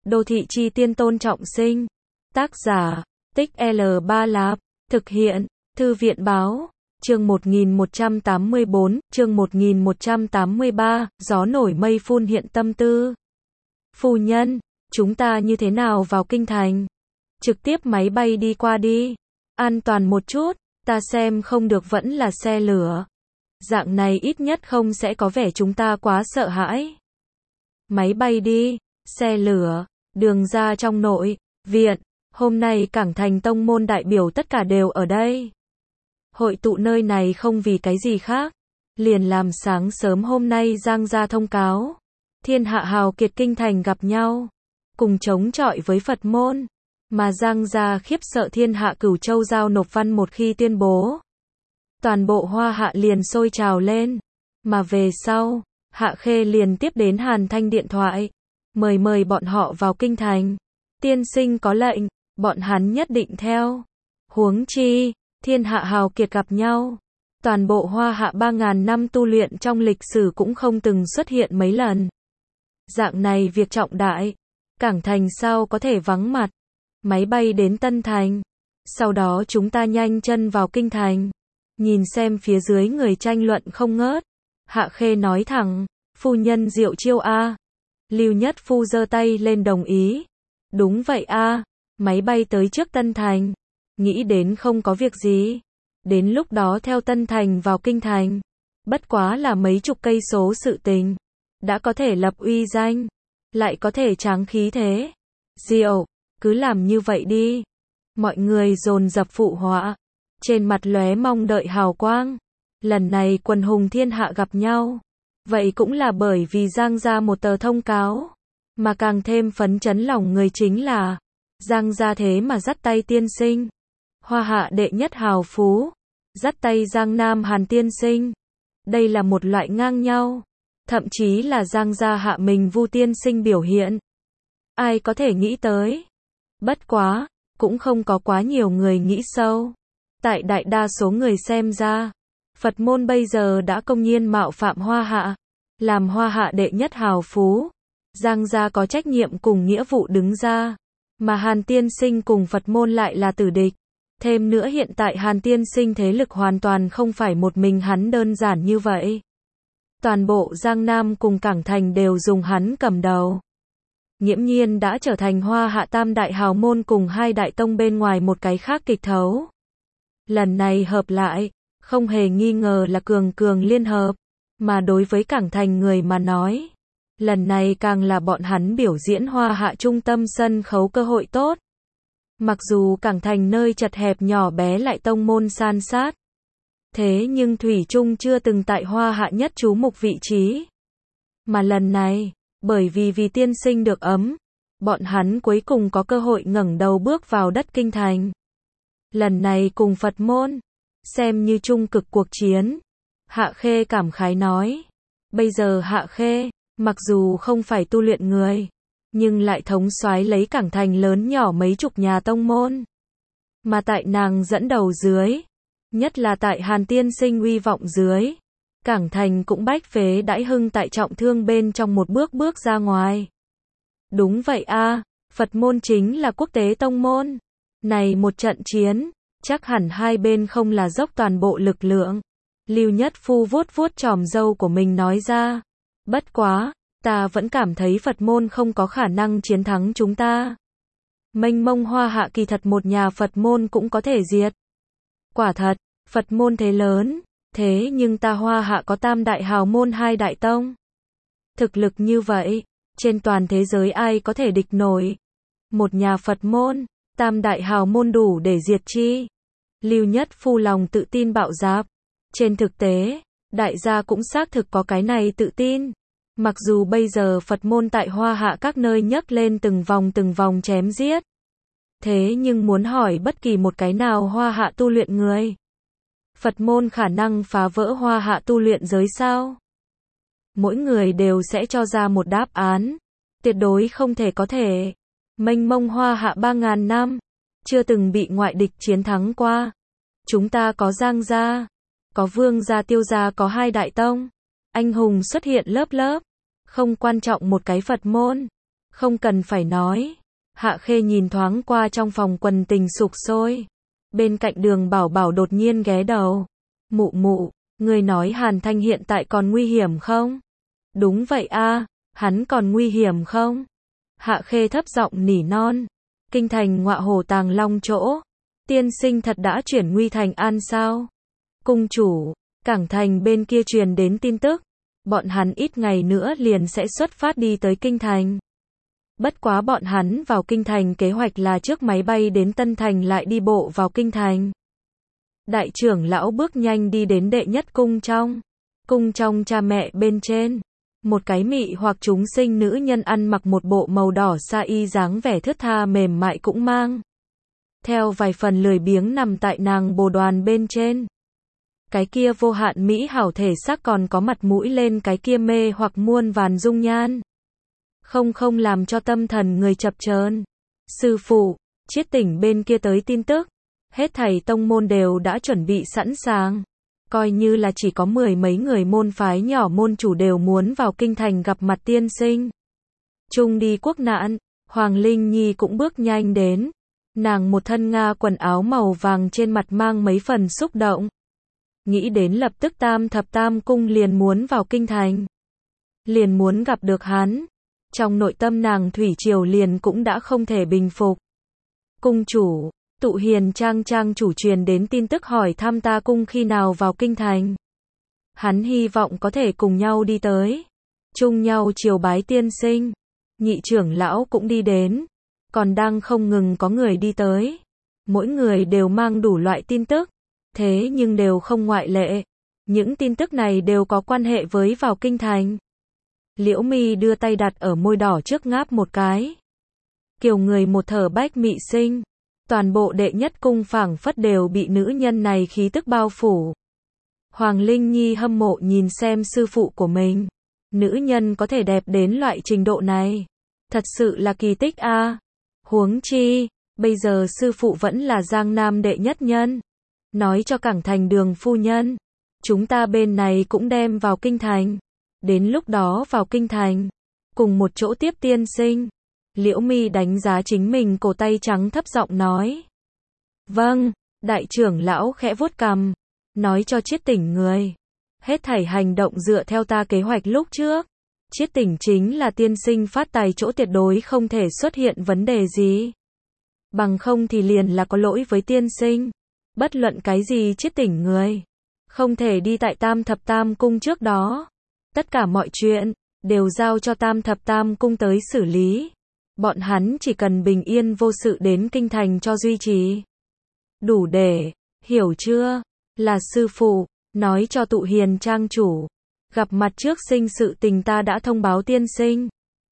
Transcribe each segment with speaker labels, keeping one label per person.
Speaker 1: Đô thị chi tiên Tôn Trọng Sinh. Tác giả, Tích L Ba Lạp. Thực hiện, Thư viện Báo. Chương 1184, chương 1183, gió nổi mây phun hiện tâm tư. Phu nhân, chúng ta như thế nào vào kinh thành? Trực tiếp máy bay đi qua đi. An toàn một chút, ta xem không được vẫn là xe lửa. Dạng này ít nhất không sẽ có vẻ chúng ta quá sợ hãi. Máy bay đi, xe lửa, đường ra trong nội viện. Hôm nay Cảng Thành tông môn đại biểu tất cả đều ở đây. Hội tụ nơi này không vì cái gì khác. Liền làm sáng sớm hôm nay Giang gia thông cáo. Thiên hạ hào kiệt kinh thành gặp nhau. Cùng chống chọi với Phật môn. Mà Giang gia khiếp sợ thiên hạ Cửu Châu giao nộp văn một khi tuyên bố. Toàn bộ Hoa Hạ liền sôi trào lên. Mà về sau, Hạ Khê liền tiếp đến Hàn Thanh điện thoại. Mời bọn họ vào kinh thành. Tiên sinh có lệnh, bọn hắn nhất định theo. Huống chi, thiên hạ hào kiệt gặp nhau. Toàn bộ Hoa Hạ 3.000 năm tu luyện trong lịch sử cũng không từng xuất hiện mấy lần. Dạng này việc trọng đại. Cảng Thành sao có thể vắng mặt. Máy bay đến Tân Thành. Sau đó chúng ta nhanh chân vào kinh thành. Nhìn xem phía dưới người tranh luận không ngớt. Hạ Khê nói thẳng, phu nhân diệu chiêu a. Lưu Nhất Phu giơ tay lên đồng ý. Đúng vậy a, máy bay tới trước Tân Thành. Nghĩ đến không có việc gì. Đến lúc đó theo Tân Thành vào kinh thành. Bất quá là mấy chục cây số sự tình. Đã có thể lập uy danh. Lại có thể tráng khí thế. Diệu, cứ làm như vậy đi. Mọi người dồn dập phụ họa. Trên mặt lóe mong đợi hào quang. Lần này quần hùng thiên hạ gặp nhau. Vậy cũng là bởi vì Giang gia một tờ thông cáo. Mà càng thêm phấn chấn lòng người chính là Giang gia thế mà dắt tay tiên sinh. Hoa Hạ đệ nhất hào phú. Dắt tay Giang Nam Hàn tiên sinh. Đây là một loại ngang nhau. Thậm chí là Giang gia hạ mình Vu tiên sinh biểu hiện. Ai có thể nghĩ tới. Bất quá, cũng không có quá nhiều người nghĩ sâu. Tại đại đa số người xem ra, Phật môn bây giờ đã công nhiên mạo phạm Hoa Hạ. Làm Hoa Hạ đệ nhất hào phú. Giang gia có trách nhiệm cùng nghĩa vụ đứng ra. Mà Hàn tiên sinh cùng Phật môn lại là tử địch. Thêm nữa hiện tại Hàn tiên sinh thế lực hoàn toàn không phải một mình hắn đơn giản như vậy. Toàn bộ Giang Nam cùng Cảng Thành đều dùng hắn cầm đầu. Nghiễm nhiên đã trở thành Hoa Hạ tam đại hào môn cùng hai đại tông bên ngoài một cái khác kịch thấu. Lần này hợp lại, không hề nghi ngờ là cường liên hợp. Mà đối với Cảng Thành người mà nói, lần này càng là bọn hắn biểu diễn Hoa Hạ trung tâm sân khấu cơ hội tốt. Mặc dù Cảng Thành nơi chật hẹp nhỏ bé lại tông môn san sát. Thế nhưng thủy chung chưa từng tại Hoa Hạ nhất chú mục vị trí. Mà lần này, bởi vì tiên sinh được ấm, bọn hắn cuối cùng có cơ hội ngẩng đầu bước vào đất kinh thành. Lần này cùng Phật môn, xem như trung cực cuộc chiến. Hạ Khê cảm khái nói. Bây giờ Hạ Khê, mặc dù không phải tu luyện người, nhưng lại thống soái lấy Cảng Thành lớn nhỏ mấy chục nhà tông môn. Mà tại nàng dẫn đầu dưới, nhất là tại Hàn tiên sinh uy vọng dưới, Cảng Thành cũng bách phế đãi hưng tại trọng thương bên trong một bước ra ngoài. Đúng vậy a, Phật môn chính là quốc tế tông môn. Này một trận chiến, chắc hẳn hai bên không là dốc toàn bộ lực lượng. Lưu Nhất Phu vuốt chòm râu của mình nói ra. Bất quá, ta vẫn cảm thấy Phật môn không có khả năng chiến thắng chúng ta. Mênh mông Hoa Hạ kỳ thật một nhà Phật môn cũng có thể diệt. Quả thật, Phật môn thế lớn, thế nhưng ta Hoa Hạ có tam đại hào môn hai đại tông. Thực lực như vậy, trên toàn thế giới ai có thể địch nổi. Một nhà Phật môn, tam đại hào môn đủ để diệt chi. Lưu Nhất Phu lòng tự tin bạo dạp. Trên thực tế, đại gia cũng xác thực có cái này tự tin. Mặc dù bây giờ Phật môn tại Hoa Hạ các nơi nhấc lên từng vòng chém giết. Thế nhưng muốn hỏi bất kỳ một cái nào Hoa Hạ tu luyện người. Phật môn khả năng phá vỡ Hoa Hạ tu luyện giới sao? Mỗi người đều sẽ cho ra một đáp án. Tuyệt đối không thể có thể. Mênh mông Hoa Hạ 3.000 năm. Chưa từng bị ngoại địch chiến thắng qua. Chúng ta có Giang gia. Có Vương gia Tiêu gia có hai đại tông. Anh hùng xuất hiện lớp. Không quan trọng một cái Phật môn. Không cần phải nói. Hạ Khê nhìn thoáng qua trong phòng quần tình sục sôi. Bên cạnh Đường Bảo Bảo đột nhiên ghé đầu. Mụ mụ, người nói Hàn Thanh hiện tại còn nguy hiểm không? Đúng vậy a, hắn còn nguy hiểm không? Hạ Khê thấp giọng nỉ non. Kinh thành ngọa hổ tàng long chỗ. Tiên sinh thật đã chuyển nguy thành an sao? Cung chủ, cảng thành bên kia truyền đến tin tức. Bọn hắn ít ngày nữa liền sẽ xuất phát đi tới kinh thành. Bất quá bọn hắn vào kinh thành kế hoạch là trước máy bay đến Tân Thành lại đi bộ vào kinh thành. Đại trưởng lão bước nhanh đi đến đệ nhất cung trong. Cung trong cha mẹ bên trên. Một cái mị hoặc chúng sinh nữ nhân ăn mặc một bộ màu đỏ sa y dáng vẻ thướt tha mềm mại cũng mang. Theo vài phần lười biếng nằm tại nàng bồ đoàn bên trên. Cái kia vô hạn mỹ hảo thể xác còn có mặt mũi lên cái kia mê hoặc muôn vàn dung nhan. Không làm cho tâm thần người chập chờn. Sư phụ, Chiết Tỉnh bên kia tới tin tức. Hết thảy tông môn đều đã chuẩn bị sẵn sàng. Coi như là chỉ có 10 mấy người môn phái nhỏ môn chủ đều muốn vào kinh thành gặp mặt tiên sinh. Chung đi quốc nạn, Hoàng Linh Nhi cũng bước nhanh đến. Nàng một thân Nga quần áo màu vàng trên mặt mang mấy phần xúc động. Nghĩ đến lập tức Tam Thập Tam Cung liền muốn vào kinh thành. Liền muốn gặp được hắn. Trong nội tâm nàng thủy triều liền cũng đã không thể bình phục. Cung chủ, Tụ Hiền trang chủ truyền đến tin tức hỏi thăm ta cung khi nào vào kinh thành. Hắn hy vọng có thể cùng nhau đi tới. Chung nhau triều bái tiên sinh. Nhị trưởng lão cũng đi đến. Còn đang không ngừng có người đi tới. Mỗi người đều mang đủ loại tin tức. Thế nhưng đều không ngoại lệ. Những tin tức này đều có quan hệ với vào kinh thành. Liễu Mi đưa tay đặt ở môi đỏ trước ngáp một cái. Kiều người một thở bách mị sinh. Toàn bộ đệ nhất cung phảng phất đều bị nữ nhân này khí tức bao phủ. Hoàng Linh Nhi hâm mộ nhìn xem sư phụ của mình. Nữ nhân có thể đẹp đến loại trình độ này. Thật sự là kỳ tích a. Huống chi, bây giờ sư phụ vẫn là Giang Nam đệ nhất nhân. Nói cho cảng thành Đường phu nhân. Chúng ta bên này cũng đem vào kinh thành. Đến lúc đó vào kinh thành. Cùng một chỗ tiếp tiên sinh. Liễu Mi đánh giá chính mình cổ tay trắng thấp giọng nói. Vâng, đại trưởng lão khẽ vuốt cằm. Nói cho Chiết Tỉnh người. Hết thảy hành động dựa theo ta kế hoạch lúc trước. Chiết Tỉnh chính là tiên sinh phát tài chỗ tuyệt đối không thể xuất hiện vấn đề gì. Bằng không thì liền là có lỗi với tiên sinh. Bất luận cái gì Chiết Tỉnh người. Không thể đi tại Tam Thập Tam Cung trước đó. Tất cả mọi chuyện, đều giao cho Tam Thập Tam Cung tới xử lý. Bọn hắn chỉ cần bình yên vô sự đến kinh thành cho duy trì. Đủ để, hiểu chưa? Là sư phụ, nói cho Tụ Hiền trang chủ. Gặp mặt trước sinh sự tình ta đã thông báo tiên sinh.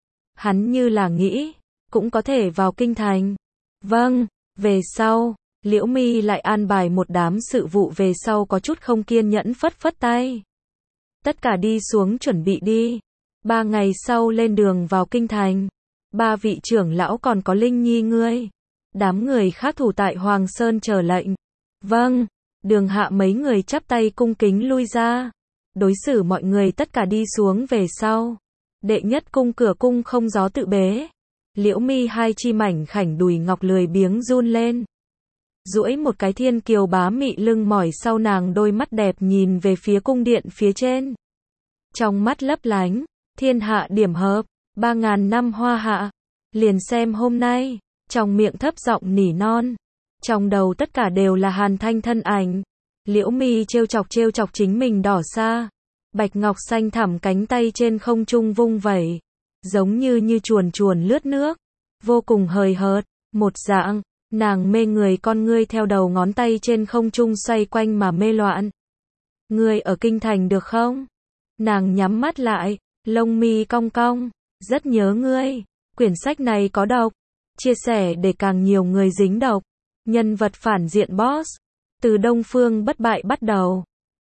Speaker 1: Hắn như là nghĩ, cũng có thể vào kinh thành. Vâng, về sau, Liễu Mi lại an bài một đám sự vụ về sau có chút không kiên nhẫn phất phất tay. Tất cả đi xuống chuẩn bị đi. 3 ngày sau lên đường vào kinh thành. 3 vị trưởng lão còn có Linh Nhi ngươi. Đám người khác thủ tại Hoàng Sơn chờ lệnh. Vâng, Đường Hạ mấy người chắp tay cung kính lui ra. Đối xử mọi người tất cả đi xuống về sau. Đệ nhất cung cửa cung không gió tự bế. Liễu Mi hai chi mảnh khảnh đùi ngọc lười biếng run lên. Duỗi một cái thiên kiều bá mị lưng mỏi sau nàng đôi mắt đẹp nhìn về phía cung điện phía trên. Trong mắt lấp lánh, thiên hạ điểm hợp, 3000 năm hoa hạ. Liền xem hôm nay, trong miệng thấp giọng nỉ non. Trong đầu tất cả đều là Hàn Thanh thân ảnh. Liễu Mi trêu chọc chính mình đỏ xa. Bạch ngọc xanh thẳm cánh tay trên không trung vung vẩy. Giống như chuồn lướt nước. Vô cùng hời hợt, một dạng. Nàng mê người con ngươi theo đầu ngón tay trên không trung xoay quanh mà mê loạn. Ngươi ở kinh thành được không? Nàng nhắm mắt lại, lông mi cong cong. Rất nhớ ngươi. Quyển sách này có độc. Chia sẻ để càng nhiều người dính độc. Nhân vật phản diện boss. Từ Đông Phương Bất Bại bắt đầu.